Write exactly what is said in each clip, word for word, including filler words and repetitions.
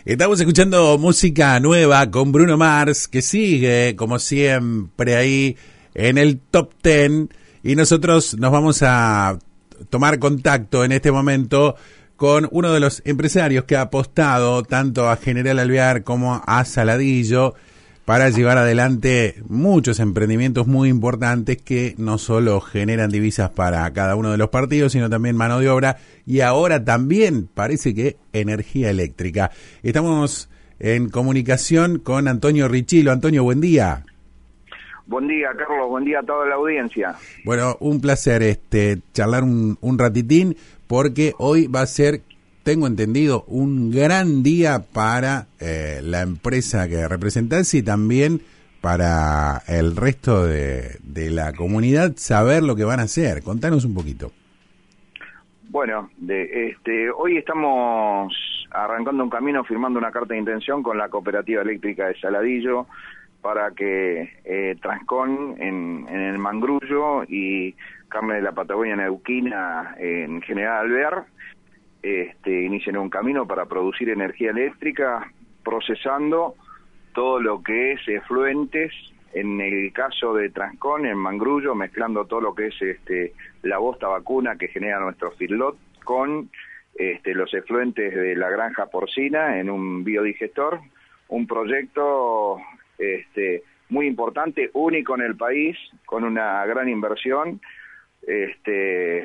Estamos escuchando música nueva con Bruno Mars, que sigue, como siempre, ahí en el top ten. Y nosotros nos vamos a tomar contacto en este momento con uno de los empresarios que ha apostado tanto a General Alvear como a Saladillo para llevar adelante muchos emprendimientos muy importantes que no solo generan divisas para cada uno de los partidos, sino también mano de obra y ahora también parece que energía eléctrica. Estamos en comunicación con Antonio Richilo. Antonio, buen día. Buen día, Carlos, buen día a toda la audiencia. Bueno, un placer este charlar un, un ratitín, porque hoy va a ser, tengo entendido, un gran día para eh, la empresa que representás y también para el resto de, de la comunidad saber lo que van a hacer. Contanos un poquito. Bueno, de, este, hoy estamos arrancando un camino, firmando una carta de intención con la Cooperativa Eléctrica de Saladillo para que eh, Transcon en, en el Mangrullo y Carne de la Patagonia Neuquina en General Alvear Este, inician un camino para producir energía eléctrica procesando todo lo que es efluentes, en el caso de Transcon, en Mangrullo, mezclando todo lo que es este, la bosta vacuna que genera nuestro feedlot con este, los efluentes de la granja porcina en un biodigestor, un proyecto este, muy importante, único en el país, con una gran inversión este,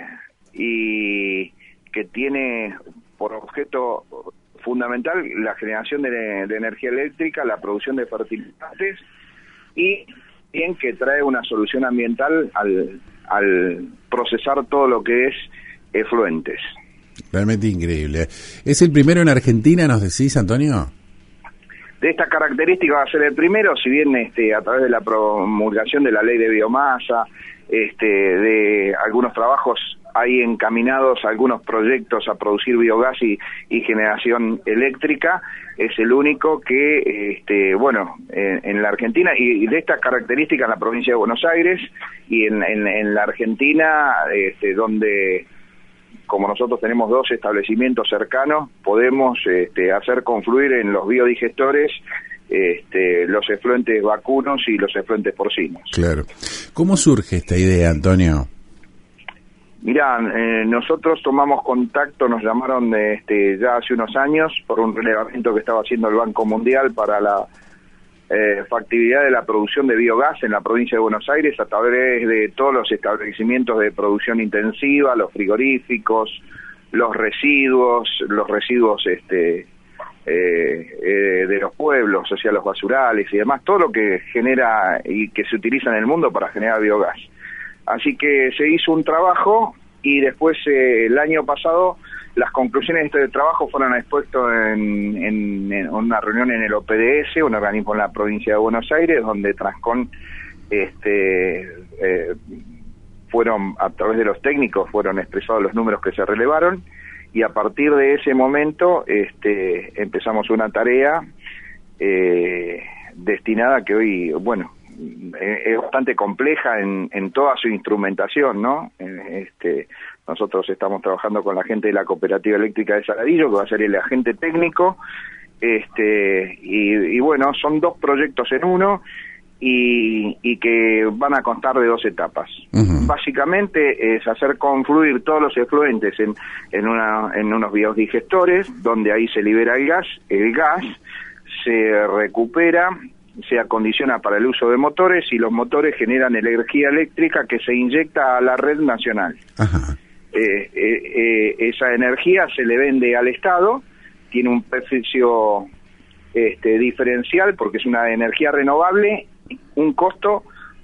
y que tiene por objeto fundamental la generación de, de energía eléctrica, la producción de fertilizantes y bien que trae una solución ambiental al, al procesar todo lo que es efluentes. Realmente increíble. ¿Es el primero en Argentina, nos decís, Antonio? De esta característica va a ser el primero, si bien este, a través de la promulgación de la ley de biomasa, este, de algunos trabajos hay encaminados algunos proyectos a producir biogás y, y generación eléctrica, es el único que, este, bueno, en, en la Argentina, y, y de estas características en la provincia de Buenos Aires, y en, en, en la Argentina, este, donde, como nosotros tenemos dos establecimientos cercanos, podemos este, hacer confluir en los biodigestores este, los efluentes vacunos y los efluentes porcinos. Claro. ¿Cómo surge esta idea, Antonio? Mirá, eh, nosotros tomamos contacto, nos llamaron de, este, ya hace unos años por un relevamiento que estaba haciendo el Banco Mundial para la eh, factibilidad de la producción de biogás en la provincia de Buenos Aires a través de todos los establecimientos de producción intensiva, los frigoríficos, los residuos, los residuos este, eh, eh, de los pueblos, o sea, los basurales y demás, todo lo que genera y que se utiliza en el mundo para generar biogás. Así que se hizo un trabajo y después eh, el año pasado las conclusiones de este trabajo fueron expuestas en, en, en una reunión en el O P D S, un organismo en la provincia de Buenos Aires, donde Transcon este, eh, fueron, a través de los técnicos, fueron expresados los números que se relevaron y a partir de ese momento este, empezamos una tarea eh, destinada que hoy, bueno, es bastante compleja en, en toda su instrumentación, ¿no? Este, nosotros estamos trabajando con la gente de la Cooperativa Eléctrica de Saladillo, que va a ser el agente técnico, este, y, y bueno, son dos proyectos en uno y, y que van a constar de dos etapas. Uh-huh. Básicamente es hacer confluir todos los efluentes en, en, una, en unos biodigestores, donde ahí se libera el gas, el gas se recupera, se acondiciona para el uso de motores y los motores generan energía eléctrica que se inyecta a la red nacional. Ajá. Eh, eh, eh, esa energía se le vende al Estado, tiene un precio este, diferencial porque es una energía renovable, un costo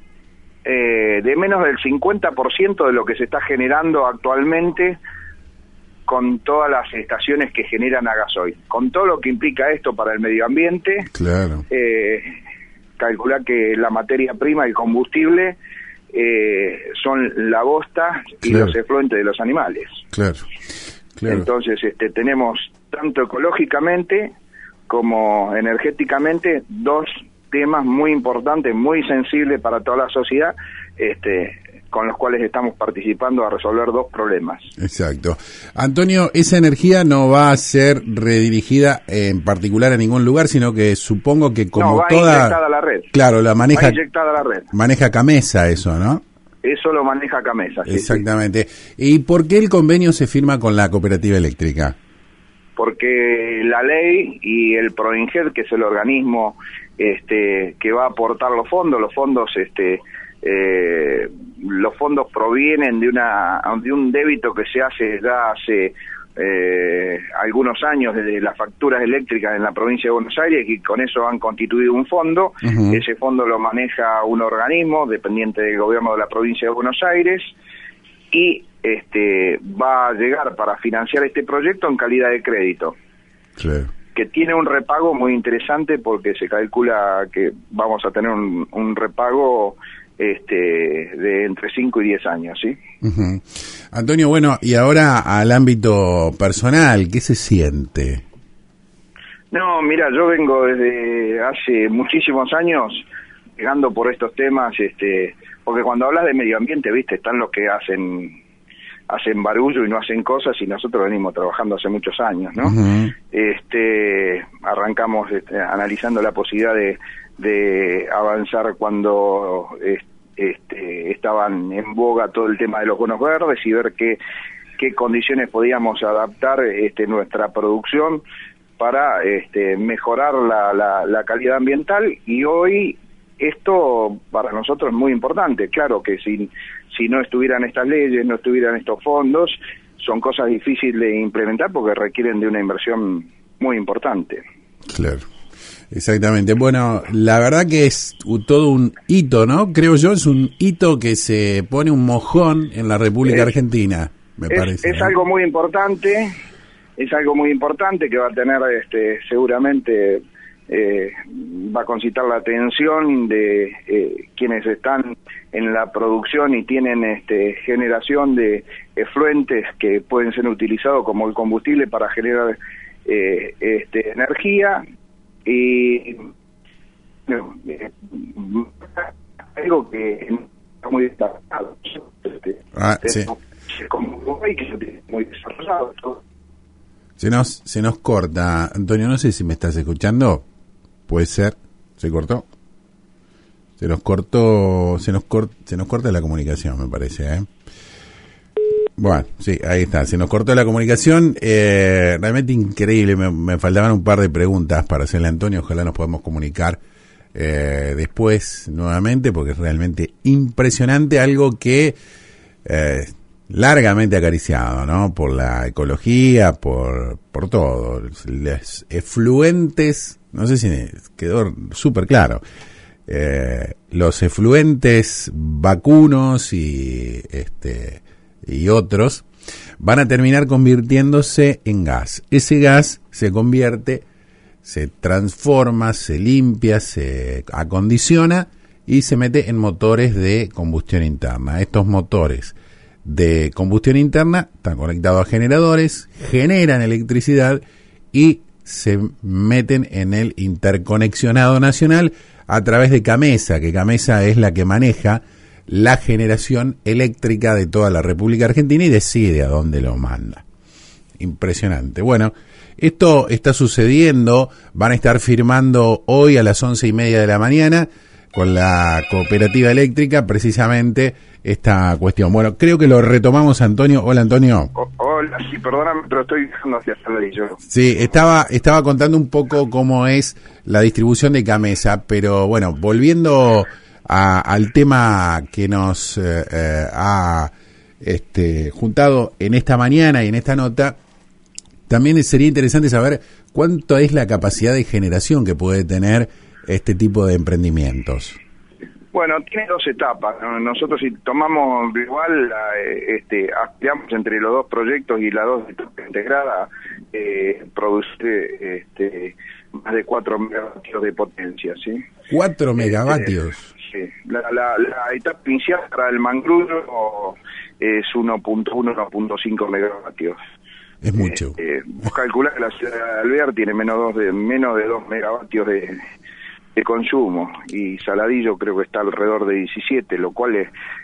eh, de menos del cincuenta por ciento de lo que se está generando actualmente con todas las estaciones que generan a gasoil. Con todo lo que implica esto para el medio ambiente, claro. eh, calcular que la materia prima, el combustible, eh, son la bosta y claro. los efluentes de los animales. Claro. Claro. Entonces, este, tenemos tanto ecológicamente como energéticamente dos temas muy importantes, muy sensibles para toda la sociedad, este, con los cuales estamos participando a resolver dos problemas. Exacto. Antonio, esa energía no va a ser redirigida en particular a ningún lugar, sino que supongo que como no, va toda... inyectada a la red. Claro, la maneja... Va inyectada a la red. Maneja Camesa eso, ¿no? Eso lo maneja Camesa. Sí, exactamente. Sí. ¿Y por qué el convenio se firma con la cooperativa eléctrica? Porque la ley y el PROINGED, que es el organismo este, que va a aportar los fondos, los fondos... este Eh, los fondos provienen de una de un débito que se hace ya hace eh, algunos años desde las facturas eléctricas en la provincia de Buenos Aires, y con eso han constituido un fondo. Uh-huh. Ese fondo lo maneja un organismo dependiente del gobierno de la provincia de Buenos Aires y este va a llegar para financiar este proyecto en calidad de crédito. Claro. Que tiene un repago muy interesante porque se calcula que vamos a tener un, un repago este de entre cinco y diez años, ¿sí? Uh-huh. Antonio, bueno, y ahora al ámbito personal, ¿qué se siente? No, mira, yo vengo desde hace muchísimos años llegando por estos temas, este, porque cuando hablas de medio ambiente, viste, están los que hacen hacen barullo y no hacen cosas, y nosotros venimos trabajando hace muchos años, ¿no? Uh-huh. Este, arrancamos este, analizando la posibilidad de de avanzar cuando este, estaban en boga todo el tema de los bonos verdes y ver qué qué condiciones podíamos adaptar este, nuestra producción para este, mejorar la, la, la calidad ambiental. Y hoy esto para nosotros es muy importante. Claro que si, si no estuvieran estas leyes, no estuvieran estos fondos, son cosas difíciles de implementar porque requieren de una inversión muy importante. Claro. Exactamente. Bueno, la verdad que es todo un hito, ¿no? Creo yo, es un hito que se pone un mojón en la República es, Argentina, me es, parece. Es ¿no? algo muy importante, es algo muy importante que va a tener este seguramente, eh, va a concitar la atención de eh, quienes están en la producción y tienen este generación de efluentes que pueden ser utilizados como el combustible para generar eh, este energía. Y no, eh, algo que está muy destacado, este, ah, sí. como hay que ser muy desarrollado todo. Se nos, se nos corta, Antonio, no sé si me estás escuchando, puede ser, se cortó, se nos cortó, se nos cort, se nos corta la comunicación, me parece, ¿eh? Bueno, sí, ahí está, se nos cortó la comunicación, eh, realmente increíble, me, me faltaban un par de preguntas para hacerle a Antonio, ojalá nos podamos comunicar eh, después nuevamente, porque es realmente impresionante, algo que eh, largamente acariciado, ¿no? Por la ecología, por, por todo, los efluentes, no sé si quedó súper claro, eh, los efluentes vacunos y este y otros van a terminar convirtiéndose en gas. Ese gas se convierte, se transforma, se limpia, se acondiciona y se mete en motores de combustión interna. Estos motores de combustión interna están conectados a generadores, generan electricidad y se meten en el interconexionado nacional a través de Camesa, que Camesa es la que maneja la generación eléctrica de toda la República Argentina y decide a dónde lo manda. Impresionante. Bueno, esto está sucediendo, van a estar firmando hoy a las once y media de la mañana con la cooperativa eléctrica precisamente esta cuestión. Bueno, creo que lo retomamos, Antonio. Hola, Antonio. O, hola, sí, perdóname, pero estoy dejando hacia Saladillo. Sí, estaba, estaba contando un poco cómo es la distribución de Camesa, pero bueno, volviendo A, al tema que nos eh, eh, ha este, juntado en esta mañana y en esta nota, también sería interesante saber cuánto es la capacidad de generación que puede tener este tipo de emprendimientos. Bueno, tiene dos etapas, ¿no? Nosotros si tomamos igual, eh, este, aspiramos entre los dos proyectos y las dos etapas integradas, eh, producir este, más de cuatro megavatios de potencia, ¿sí? ¿Cuatro megavatios? Este, sí, la, la, la etapa inicial para el Mangrullo es uno punto uno, uno punto cinco megavatios. Es mucho. Eh, eh, vos calculás que la ciudad de Alvear tiene menos, dos de, menos de dos megavatios de... de consumo, y Saladillo creo que está alrededor de diecisiete, lo cual es,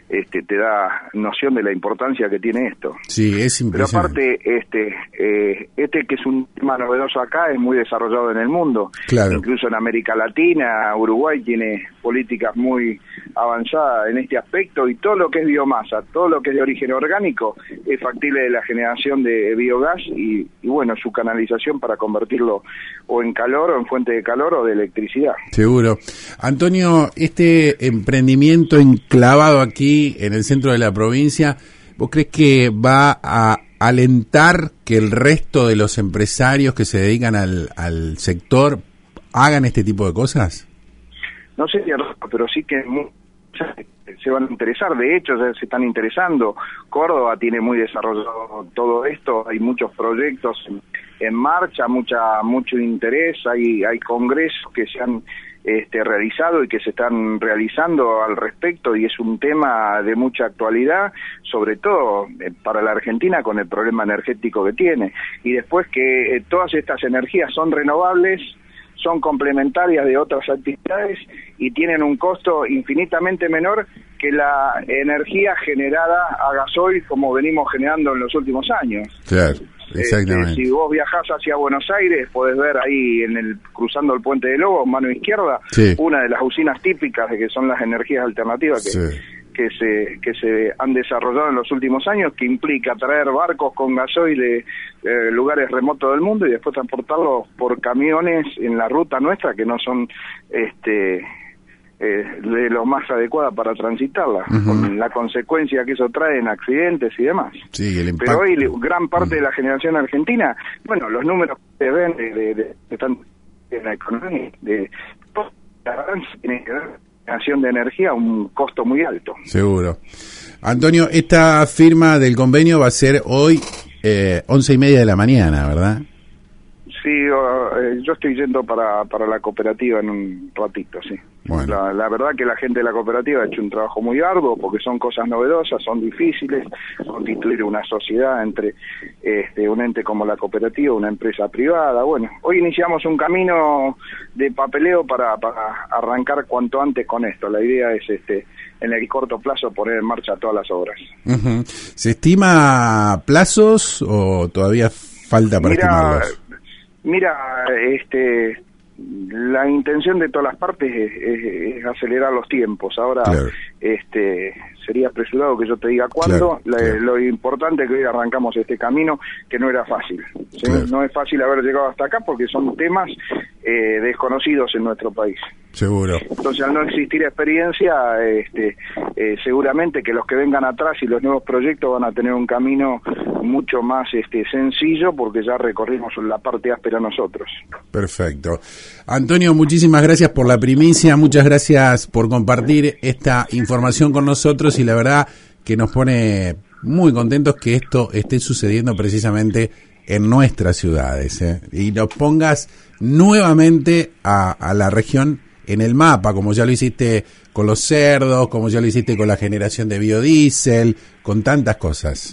este, te da noción de la importancia que tiene esto. Sí, es impresionante. Pero aparte, este, eh, este que es un tema novedoso acá, es muy desarrollado en el mundo. Claro. Incluso en América Latina, Uruguay tiene políticas muy avanzadas en este aspecto, y todo lo que es biomasa, todo lo que es de origen orgánico, es factible de la generación de biogás y, y bueno, su canalización para convertirlo o en calor, o en fuente de calor, o de electricidad. Seguro. Antonio, este emprendimiento enclavado aquí en el centro de la provincia, ¿vos crees que va a alentar que el resto de los empresarios que se dedican al, al sector hagan este tipo de cosas? No sé, pero sí que se van a interesar. De hecho, ya se están interesando. Córdoba tiene muy desarrollado todo esto, hay muchos proyectos en, en marcha, mucha mucho interés, hay hay congresos que se han este, realizado y que se están realizando al respecto, y es un tema de mucha actualidad, sobre todo eh, para la Argentina, con el problema energético que tiene. Y después que eh, todas estas energías son renovables, son complementarias de otras actividades y tienen un costo infinitamente menor que la energía generada a gasoil, como venimos generando en los últimos años. Claro, exactamente. Este, si vos viajás hacia Buenos Aires, podés ver ahí en el cruzando el Puente de Lobos, mano izquierda, sí, una de las usinas típicas de que son las energías alternativas que, sí, que se que se han desarrollado en los últimos años, que implica traer barcos con gasoil de eh, lugares remotos del mundo y después transportarlos por camiones en la ruta nuestra, que no son este eh, de lo más adecuada para transitarla, uh-huh, con la consecuencia que eso trae en accidentes y demás. Sí, el impacto. Pero hoy gran parte uh-huh de la generación argentina, bueno, los números que se ven de, de, de, de, de, de la economía, de la balanza tiene que ver generación de energía a un costo muy alto. Seguro. Antonio, esta firma del convenio va a ser hoy eh, once y media de la mañana, ¿verdad? Sí, uh, yo estoy yendo para para la cooperativa en un ratito, sí. Bueno. La, la verdad que la gente de la cooperativa ha hecho un trabajo muy arduo, porque son cosas novedosas, son difíciles, constituir una sociedad entre este, un ente como la cooperativa, una empresa privada. Bueno, hoy iniciamos un camino de papeleo para, para arrancar cuanto antes con esto. La idea es este en el corto plazo poner en marcha todas las obras. Uh-huh. ¿Se estima plazos o todavía falta para Mira, estimarlos? Mira, este, la intención de todas las partes es, es, es acelerar los tiempos. Ahora, claro, este, sería apresurado que yo te diga cuándo. Claro, la, claro. Lo importante es que hoy arrancamos este camino, que no era fácil. ¿Sí? Claro. No es fácil haber llegado hasta acá porque son temas eh, desconocidos en nuestro país. Seguro. Entonces, al no existir experiencia, este, eh, seguramente que los que vengan atrás y los nuevos proyectos van a tener un camino mucho más este, sencillo, porque ya recorrimos la parte áspera nosotros. Perfecto. Antonio, muchísimas gracias por la primicia, muchas gracias por compartir esta información con nosotros, y la verdad que nos pone muy contentos que esto esté sucediendo precisamente en nuestras ciudades, ¿eh? Y nos pongas nuevamente a, a la región en el mapa, como ya lo hiciste con los cerdos, como ya lo hiciste con la generación de biodiesel, con tantas cosas.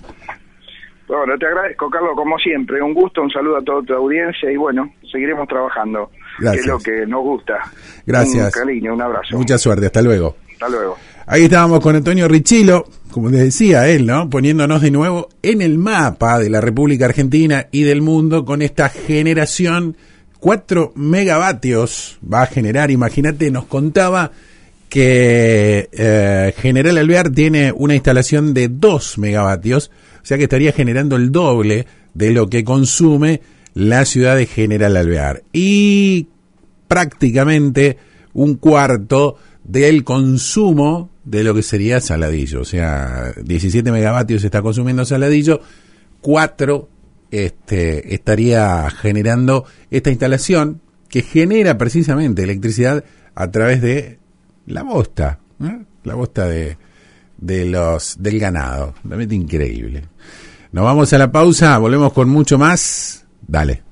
Bueno, te agradezco, Carlos, como siempre. Un gusto, un saludo a toda tu audiencia y bueno, seguiremos trabajando. Gracias. Que es lo que nos gusta. Gracias. Un cariño, un abrazo. Mucha suerte, hasta luego. Hasta luego. Ahí estábamos con Antonio Richilo, como les decía él, ¿no? Poniéndonos de nuevo en el mapa de la República Argentina y del mundo con esta generación. Cuatro megavatios va a generar, imagínate, nos contaba que eh, General Alvear tiene una instalación de dos megavatios, o sea que estaría generando el doble de lo que consume la ciudad de General Alvear, y prácticamente un cuarto del consumo de lo que sería Saladillo, o sea, diecisiete megavatios está consumiendo Saladillo, cuatro Este, estaría generando esta instalación que genera precisamente electricidad a través de la bosta, ¿eh? La bosta de, de los del ganado, realmente increíble. Nos vamos a la pausa, volvemos con mucho más. Dale.